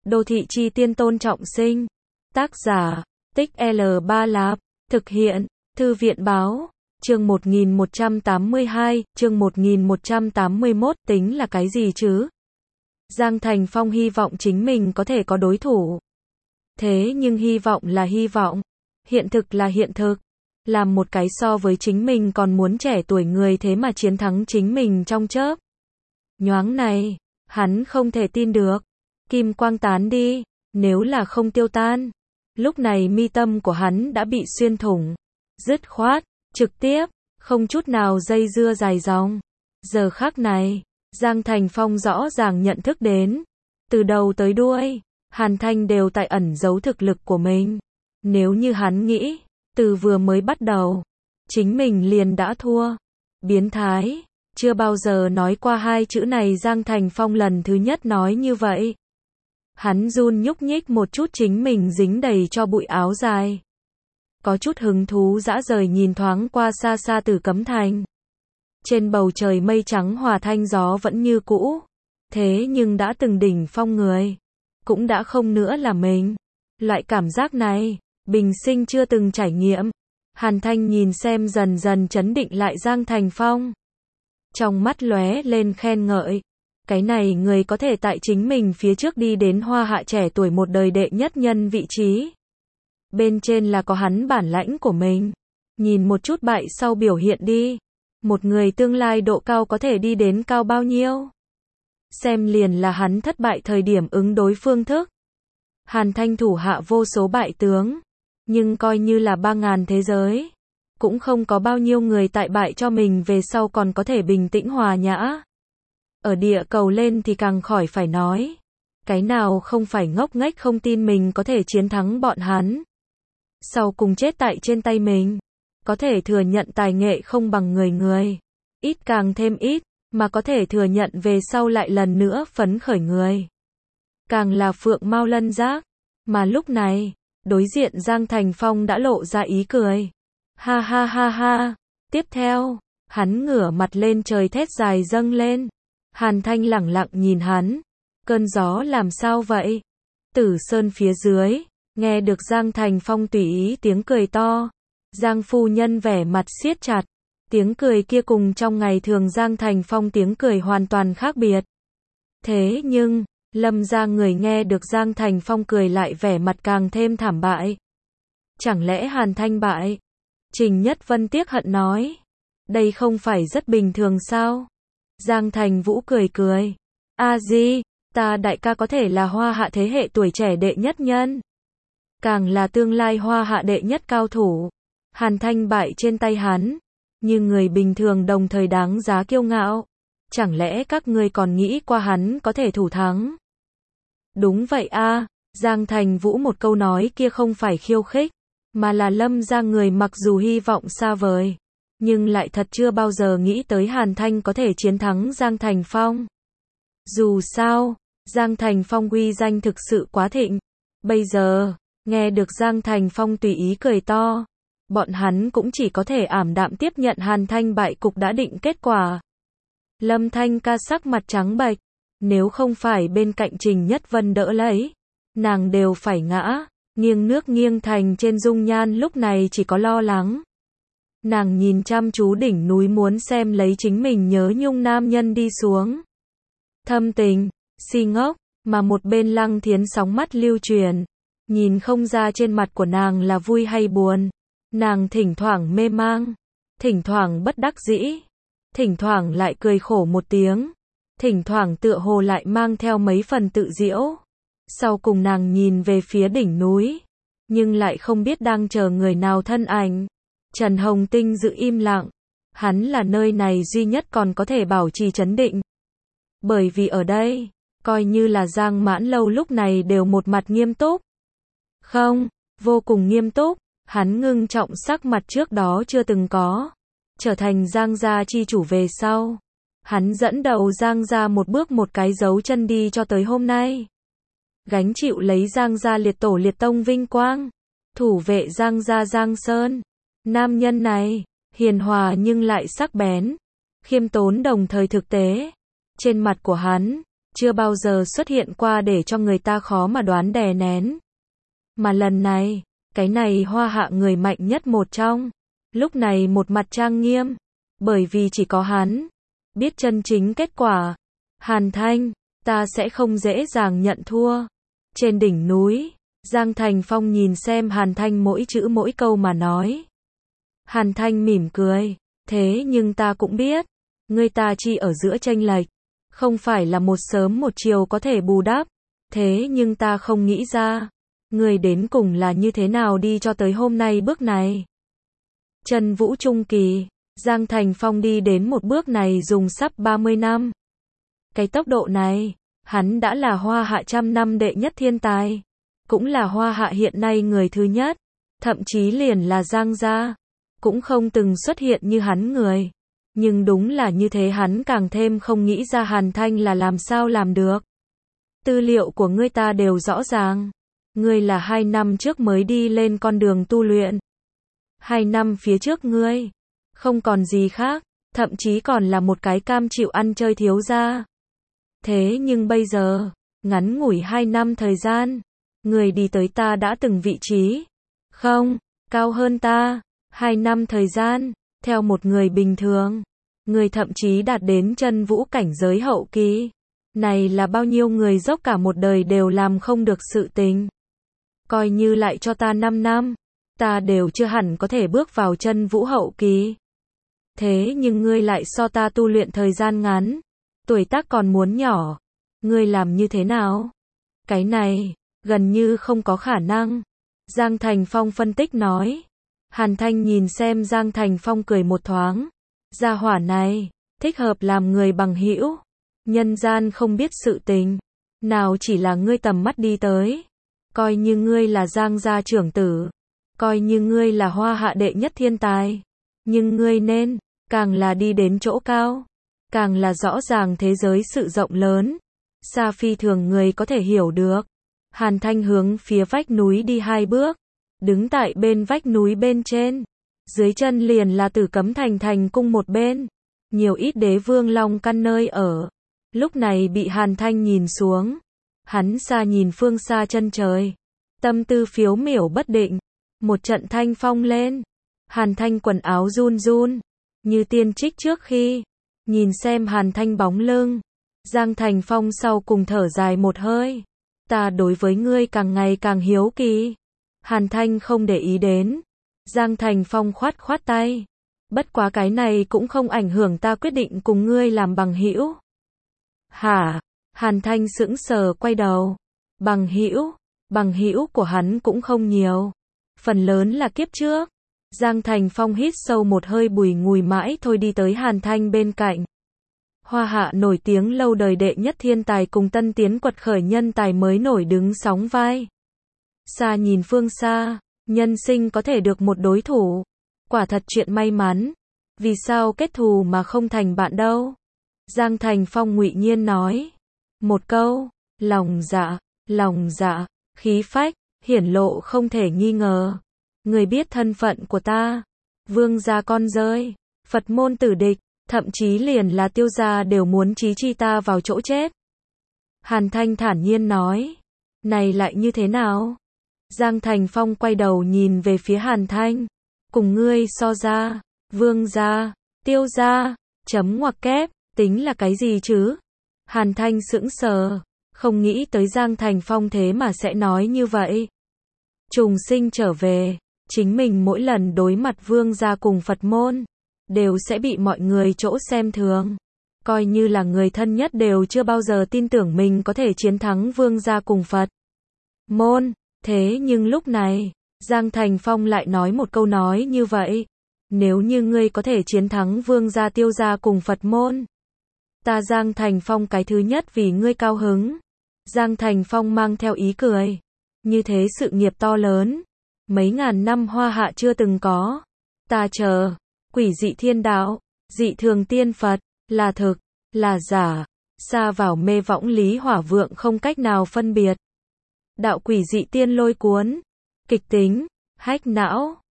Đô thị chi tiên Tôn Trọng Sinh. Tác giả, Tích L Ba Lạp. Thực hiện, Thư viện Báo. Chương 1182, chương 1181, tính là cái gì chứ? Giang Thành Phong hy vọng chính mình có thể có đối thủ. Thế nhưng hy vọng là hy vọng, hiện thực là hiện thực. Làm một cái so với chính mình còn muốn trẻ tuổi người thế mà chiến thắng chính mình trong chớp nhoáng này, hắn không thể tin được. Kim quang tán đi, nếu là không tiêu tan. Lúc này mi tâm của hắn đã bị xuyên thủng, dứt khoát, trực tiếp, không chút nào dây dưa dài dòng. Giờ khắc này, Giang Thành Phong rõ ràng nhận thức đến, từ đầu tới đuôi, Hàn Thanh đều tại ẩn giấu thực lực của mình. Nếu như hắn nghĩ, từ vừa mới bắt đầu, chính mình liền đã thua. Biến thái, chưa bao giờ nói qua hai chữ này Giang Thành Phong lần thứ nhất nói như vậy. Hắn run nhúc nhích một chút chính mình dính đầy cho bụi áo dài. Có chút hứng thú dã rời nhìn thoáng qua xa xa Tử Cấm Thành. Trên bầu trời mây trắng hòa thanh gió vẫn như cũ. Thế nhưng đã từng đỉnh phong người, cũng đã không nữa là mình. Loại cảm giác này, bình sinh chưa từng trải nghiệm. Hàn Thanh nhìn xem dần dần chấn định lại Giang Thành Phong. Trong mắt lóe lên khen ngợi. Cái này người có thể tại chính mình phía trước đi đến hoa hạ trẻ tuổi một đời đệ nhất nhân vị trí. Bên trên là có hắn bản lãnh của mình. Nhìn một chút bại sau biểu hiện đi. Một người tương lai độ cao có thể đi đến cao bao nhiêu? Xem liền là hắn thất bại thời điểm ứng đối phương thức. Hàn Thanh thủ hạ vô số bại tướng. Nhưng coi như là 3.000 thế giới. Cũng không có bao nhiêu người tại bại cho mình về sau còn có thể bình tĩnh hòa nhã. Ở địa cầu lên thì càng khỏi phải nói. Cái nào không phải ngốc nghếch không tin mình có thể chiến thắng bọn hắn. Sau cùng chết tại trên tay mình. Có thể thừa nhận tài nghệ không bằng người. Ít càng thêm ít, mà có thể thừa nhận về sau lại lần nữa phấn khởi người. Càng là phượng mao lân giác. Mà lúc này, đối diện Giang Thành Phong đã lộ ra ý cười. Ha ha ha ha. Tiếp theo, hắn ngửa mặt lên trời thét dài dâng lên. Hàn Thanh lẳng lặng nhìn hắn. Cơn gió làm sao vậy? Tử Sơn phía dưới, nghe được Giang Thành Phong tùy ý tiếng cười to. Giang phu nhân vẻ mặt siết chặt. Tiếng cười kia cùng trong ngày thường Giang Thành Phong tiếng cười hoàn toàn khác biệt. Thế nhưng, Lâm gia người nghe được Giang Thành Phong cười lại vẻ mặt càng thêm thảm bại. Chẳng lẽ Hàn Thanh bại? Trình Nhất Vân tiếc hận nói. Đây không phải rất bình thường sao? Giang Thành Vũ cười cười. Di, ta đại ca có thể là hoa hạ thế hệ tuổi trẻ đệ nhất nhân. Càng là tương lai hoa hạ đệ nhất cao thủ. Hàn Thanh bại trên tay hắn. Như người bình thường đồng thời đáng giá kiêu ngạo. Chẳng lẽ các ngươi còn nghĩ qua hắn có thể thủ thắng? Đúng vậy Giang Thành Vũ một câu nói kia không phải khiêu khích. Mà là Lâm gia người mặc dù hy vọng xa vời. Nhưng lại thật chưa bao giờ nghĩ tới Hàn Thanh có thể chiến thắng Giang Thành Phong. Dù sao, Giang Thành Phong uy danh thực sự quá thịnh. Bây giờ, nghe được Giang Thành Phong tùy ý cười to, bọn hắn cũng chỉ có thể ảm đạm tiếp nhận Hàn Thanh bại cục đã định kết quả. Lâm Thanh ca sắc mặt trắng bệch, nếu không phải bên cạnh Trình Nhất Vân đỡ lấy, nàng đều phải ngã, nghiêng nước nghiêng thành trên dung nhan lúc này chỉ có lo lắng. Nàng nhìn chăm chú đỉnh núi muốn xem lấy chính mình nhớ nhung nam nhân đi xuống. Thâm tình, si ngốc, mà một bên Lăng Thiến sóng mắt lưu truyền. Nhìn không ra trên mặt của nàng là vui hay buồn. Nàng thỉnh thoảng mê mang, thỉnh thoảng bất đắc dĩ, thỉnh thoảng lại cười khổ một tiếng, thỉnh thoảng tựa hồ lại mang theo mấy phần tự giễu. Sau cùng nàng nhìn về phía đỉnh núi, nhưng lại không biết đang chờ người nào thân ảnh. Trần Hồng Tinh giữ im lặng. Hắn là nơi này duy nhất còn có thể bảo trì trấn định. Bởi vì ở đây, coi như là Giang Mãn Lâu lúc này đều một mặt nghiêm túc. Không, vô cùng nghiêm túc. Hắn ngưng trọng sắc mặt trước đó chưa từng có. Trở thành Giang gia chi chủ về sau. Hắn dẫn đầu Giang gia một bước một cái dấu chân đi cho tới hôm nay. Gánh chịu lấy Giang gia liệt tổ liệt tông vinh quang. Thủ vệ Giang gia Giang Sơn. Nam nhân này, hiền hòa nhưng lại sắc bén, khiêm tốn đồng thời thực tế. Trên mặt của hắn, chưa bao giờ xuất hiện qua để cho người ta khó mà đoán đè nén. Mà lần này, cái này Hoa Hạ người mạnh nhất một trong, lúc này một mặt trang nghiêm, bởi vì chỉ có hắn biết chân chính kết quả. Hàn Thanh, ta sẽ không dễ dàng nhận thua. Trên đỉnh núi, Giang Thành Phong nhìn xem Hàn Thanh mỗi chữ mỗi câu mà nói. Hàn Thanh mỉm cười, thế nhưng ta cũng biết, ngươi ta chỉ ở giữa chênh lệch, không phải là một sớm một chiều có thể bù đắp, thế nhưng ta không nghĩ ra, ngươi đến cùng là như thế nào đi cho tới hôm nay bước này. Chân vũ trung kỳ, Giang Thành Phong đi đến một bước này dùng sắp 30 năm. Cái tốc độ này, hắn đã là Hoa Hạ trăm năm đệ nhất thiên tài, cũng là Hoa Hạ hiện nay người thứ nhất, thậm chí liền là Giang gia, cũng không từng xuất hiện như hắn người. Nhưng đúng là như thế hắn càng thêm không nghĩ ra Hàn Thanh là làm sao làm được. Tư liệu của ngươi ta đều rõ ràng. Ngươi là 2 năm trước mới đi lên con đường tu luyện. 2 năm phía trước ngươi, không còn gì khác, thậm chí còn là một cái cam chịu ăn chơi thiếu gia. Thế nhưng bây giờ, ngắn ngủi 2 năm thời gian, ngươi đi tới ta đã từng vị trí. Không, cao hơn ta. 2 năm thời gian, theo một người bình thường, người thậm chí đạt đến chân vũ cảnh giới hậu kỳ. Này là bao nhiêu người dốc cả một đời đều làm không được sự tình. Coi như lại cho ta 5 năm, ta đều chưa hẳn có thể bước vào chân vũ hậu kỳ. Thế nhưng ngươi lại so ta tu luyện thời gian ngắn, tuổi tác còn muốn nhỏ. Ngươi làm như thế nào? Cái này, gần như không có khả năng. Giang Thành Phong phân tích nói. Hàn Thanh nhìn xem Giang Thành Phong cười một thoáng. Gia hỏa này, thích hợp làm người bằng hữu. Nhân gian không biết sự tình. Nào chỉ là ngươi tầm mắt đi tới. Coi như ngươi là Giang gia trưởng tử. Coi như ngươi là Hoa Hạ đệ nhất thiên tài. Nhưng ngươi nên, càng là đi đến chỗ cao. Càng là rõ ràng thế giới sự rộng lớn. Xa phi thường người có thể hiểu được. Hàn Thanh hướng phía vách núi đi 2 bước. Đứng tại bên vách núi bên trên. Dưới chân liền là Tử Cấm Thành cung một bên. Nhiều ít đế vương long căn nơi ở. Lúc này bị Hàn Thanh nhìn xuống. Hắn xa nhìn phương xa chân trời. Tâm tư phiếu miểu bất định. Một trận thanh phong lên. Hàn Thanh quần áo run run. Như tiên trích trước khi. Nhìn xem Hàn Thanh bóng lưng. Giang Thành Phong sau cùng thở dài một hơi. Ta đối với ngươi càng ngày càng hiếu kỳ. Hàn Thanh không để ý đến. Giang Thành Phong khoát khoát tay. Bất quá cái này cũng không ảnh hưởng ta quyết định cùng ngươi làm bằng hữu. Hả? Hàn Thanh sững sờ quay đầu. Bằng hữu của hắn cũng không nhiều. Phần lớn là kiếp trước. Giang Thành Phong hít sâu một hơi bùi ngùi mãi thôi đi tới Hàn Thanh bên cạnh. Hoa Hạ nổi tiếng lâu đời đệ nhất thiên tài cùng tân tiến quật khởi nhân tài mới nổi đứng sóng vai. Xa nhìn phương xa, nhân sinh có thể được một đối thủ. Quả thật chuyện may mắn. Vì sao kết thù mà không thành bạn đâu? Giang Thành Phong ngụy nhiên nói. Một câu, lòng dạ, khí phách, hiển lộ không thể nghi ngờ. Người biết thân phận của ta. Vương gia con rơi, Phật môn tử địch, thậm chí liền là Tiêu gia đều muốn chí chi ta vào chỗ chết. Hàn Thanh thản nhiên nói. Này lại như thế nào? Giang Thành Phong quay đầu nhìn về phía Hàn Thanh. Cùng ngươi so ra, Vương gia, Tiêu gia, chấm ngoặc kép, tính là cái gì chứ? Hàn Thanh sững sờ, không nghĩ tới Giang Thành Phong thế mà sẽ nói như vậy. Trùng sinh trở về, chính mình mỗi lần đối mặt Vương gia cùng Phật môn, đều sẽ bị mọi người chỗ xem thường. Coi như là người thân nhất đều chưa bao giờ tin tưởng mình có thể chiến thắng Vương gia cùng Phật môn. Thế nhưng lúc này, Giang Thành Phong lại nói một câu nói như vậy. Nếu như ngươi có thể chiến thắng Vương gia Tiêu gia cùng Phật môn, ta Giang Thành Phong cái thứ nhất vì ngươi cao hứng. Giang Thành Phong mang theo ý cười. Như thế sự nghiệp to lớn, mấy ngàn năm Hoa Hạ chưa từng có. Ta chờ, quỷ dị thiên đạo, dị thường tiên Phật, là thực, là giả, xa vào mê võng lý hỏa vượng không cách nào phân biệt. Đạo quỷ dị tiên lôi cuốn, kịch tính, hách não,